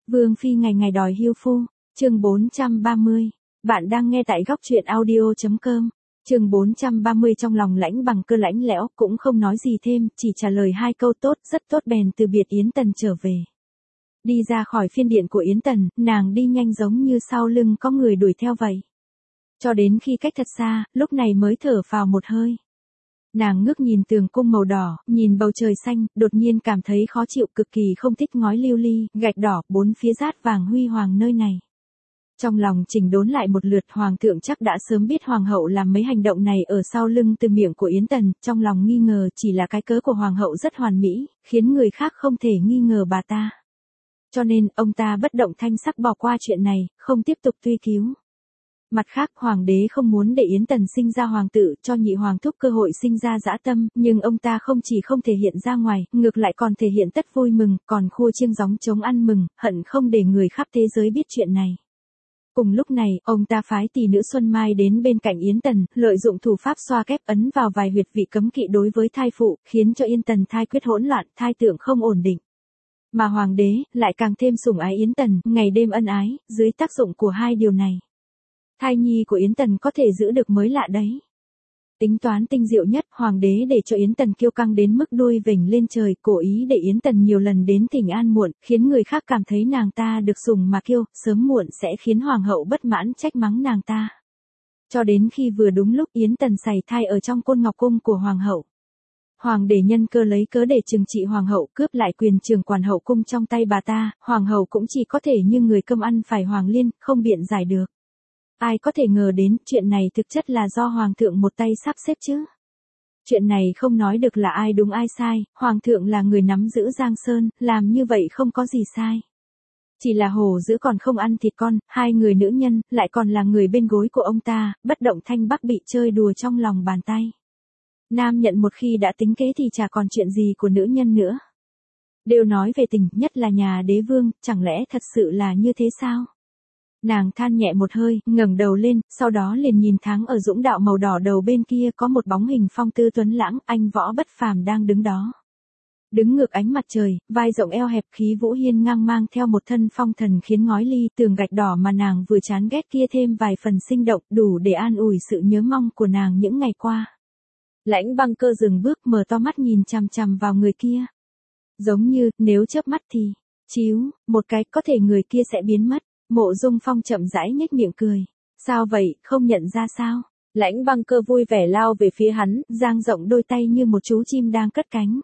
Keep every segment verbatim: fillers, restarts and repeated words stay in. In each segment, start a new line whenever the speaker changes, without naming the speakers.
Vương phi ngày ngày đòi hưu phu, chương bốn trăm ba mươi. Bạn đang nghe tại góc truyện audio chấm com. Chương bốn trăm ba mươi. Trong lòng Lãnh Bằng Cơ lãnh lẽo, cũng không nói gì thêm, chỉ trả lời hai câu tốt, rất tốt bèn từ biệt Yến Tần trở về. Đi ra khỏi phiên điện của Yến Tần, nàng đi nhanh giống như sau lưng có người đuổi theo vậy. Cho đến khi cách thật xa, lúc này mới thở phào một hơi. Nàng ngước nhìn tường cung màu đỏ, nhìn bầu trời xanh, đột nhiên cảm thấy khó chịu, cực kỳ không thích ngói lưu ly, gạch đỏ, bốn phía rát vàng huy hoàng nơi này. Trong lòng chỉnh đốn lại một lượt, hoàng thượng chắc đã sớm biết hoàng hậu làm mấy hành động này ở sau lưng từ miệng của Yến Tần, trong lòng nghi ngờ chỉ là cái cớ của hoàng hậu rất hoàn mỹ, khiến người khác không thể nghi ngờ bà ta. Cho nên, ông ta bất động thanh sắc bỏ qua chuyện này, không tiếp tục truy cứu. Mặt khác, hoàng đế không muốn để Yến Tần sinh ra hoàng tử, cho nhị hoàng thúc cơ hội sinh ra dã tâm, nhưng ông ta không chỉ không thể hiện ra ngoài, ngược lại còn thể hiện tất vui mừng, còn khua chiêng gióng trống ăn mừng, hận không để người khắp thế giới biết chuyện này. Cùng lúc này, ông ta phái tỷ nữ Xuân Mai đến bên cạnh Yến Tần, lợi dụng thủ pháp xoa kép ấn vào vài huyệt vị cấm kỵ đối với thai phụ, khiến cho Yến Tần thai quyết hỗn loạn, thai tượng không ổn định. Mà hoàng đế lại càng thêm sủng ái Yến Tần, ngày đêm ân ái, dưới tác dụng của hai điều này. Thai nhi của Yến Tần có thể giữ được mới lạ đấy. Tính toán tinh diệu nhất, hoàng đế để cho Yến Tần kiêu căng đến mức đuôi vểnh lên trời, cố ý để Yến Tần nhiều lần đến thỉnh an muộn, khiến người khác cảm thấy nàng ta được sủng mà kiêu, sớm muộn sẽ khiến hoàng hậu bất mãn trách mắng nàng ta. Cho đến khi vừa đúng lúc Yến Tần sảy thai ở trong côn ngọc cung của hoàng hậu. Hoàng đế nhân cơ lấy cớ để trừng trị hoàng hậu, cướp lại quyền trưởng quản hậu cung trong tay bà ta, hoàng hậu cũng chỉ có thể như người cơm ăn phải hoàng liên, không biện giải được. Ai có thể ngờ đến, chuyện này thực chất là do hoàng thượng một tay sắp xếp chứ. Chuyện này không nói được là ai đúng ai sai, hoàng thượng là người nắm giữ Giang Sơn, làm như vậy không có gì sai. Chỉ là hổ dữ còn không ăn thịt con, hai người nữ nhân, lại còn là người bên gối của ông ta, bất động thanh bắc bị chơi đùa trong lòng bàn tay. Nam nhận một khi đã tính kế thì chả còn chuyện gì của nữ nhân nữa. Đều nói về tình, nhất là nhà đế vương, chẳng lẽ thật sự là như thế sao? Nàng than nhẹ một hơi, ngẩng đầu lên, sau đó liền nhìn tháng ở dũng đạo màu đỏ đầu bên kia có một bóng hình phong tư tuấn lãng, anh võ bất phàm đang đứng đó. Đứng ngược ánh mặt trời, vai rộng eo hẹp, khí vũ hiên ngang, mang theo một thân phong thần khiến ngói ly tường gạch đỏ mà nàng vừa chán ghét kia thêm vài phần sinh động, đủ để an ủi sự nhớ mong của nàng những ngày qua. Lãnh Băng Cơ dừng bước, mở to mắt nhìn chằm chằm vào người kia. Giống như, nếu chớp mắt thì, chíu, một cái, có thể người kia sẽ biến mất. Mộ Dung Phong chậm rãi nhếch miệng cười. Sao vậy, không nhận ra sao? Lãnh Băng Cơ vui vẻ lao về phía hắn, dang rộng đôi tay như một chú chim đang cất cánh.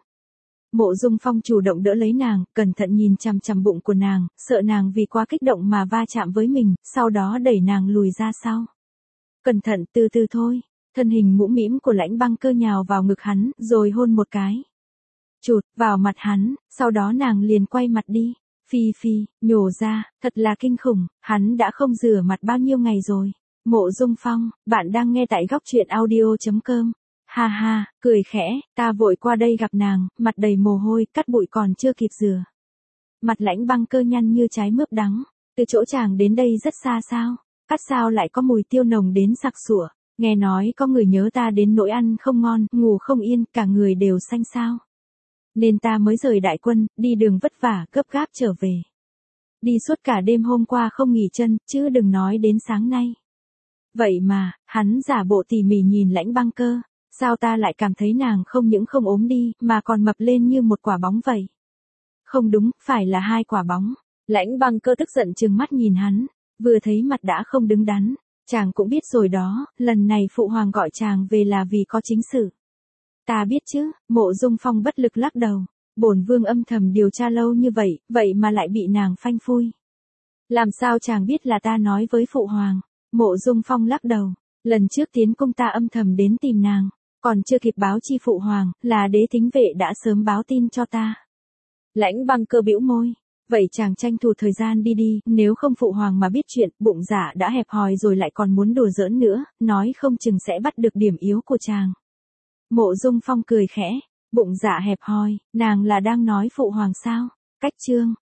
Mộ Dung Phong chủ động đỡ lấy nàng, cẩn thận nhìn chằm chằm bụng của nàng, sợ nàng vì quá kích động mà va chạm với mình, sau đó đẩy nàng lùi ra sau. Cẩn thận, từ từ thôi. Thân hình mũm mĩm của Lãnh Băng Cơ nhào vào ngực hắn, rồi hôn một cái. Chụt, vào mặt hắn, sau đó nàng liền quay mặt đi. Phi phi, nhổ ra, thật là kinh khủng, hắn đã không rửa mặt bao nhiêu ngày rồi. Mộ Dung Phong, bạn đang nghe tại góc truyện audio chấm com. Ha ha, cười khẽ, ta vội qua đây gặp nàng, mặt đầy mồ hôi, cắt bụi còn chưa kịp rửa. Mặt Lãnh Băng Cơ nhăn như trái mướp đắng, từ chỗ chàng đến đây rất xa sao, cắt sao lại có mùi tiêu nồng đến sặc sủa, nghe nói có người nhớ ta đến nỗi ăn không ngon, ngủ không yên, cả người đều xanh xao. Nên ta mới rời đại quân, đi đường vất vả, gấp gáp trở về. Đi suốt cả đêm hôm qua không nghỉ chân, chứ đừng nói đến sáng nay. Vậy mà, hắn giả bộ tỉ mỉ nhìn Lãnh Băng Cơ, sao ta lại cảm thấy nàng không những không ốm đi, mà còn mập lên như một quả bóng vậy. Không đúng, phải là hai quả bóng. Lãnh Băng Cơ tức giận trừng mắt nhìn hắn, vừa thấy mặt đã không đứng đắn. Chàng cũng biết rồi đó, lần này phụ hoàng gọi chàng về là vì có chính sự. Ta biết chứ, Mộ Dung Phong bất lực lắc đầu. Bổn vương âm thầm điều tra lâu như vậy, vậy mà lại bị nàng phanh phui. Làm sao chàng biết là ta nói với phụ hoàng? Mộ Dung Phong lắc đầu. Lần trước tiến cung ta âm thầm đến tìm nàng, còn chưa kịp báo chi phụ hoàng, là đế thính vệ đã sớm báo tin cho ta. Lãnh Băng Cơ bĩu môi. Vậy chàng tranh thủ thời gian đi đi, nếu không phụ hoàng mà biết chuyện, bụng dạ đã hẹp hòi rồi lại còn muốn đùa giỡn nữa, nói không chừng sẽ bắt được điểm yếu của chàng. Mộ Dung Phong cười khẽ, bụng dạ hẹp hòi, nàng là đang nói phụ hoàng sao? Cách chương,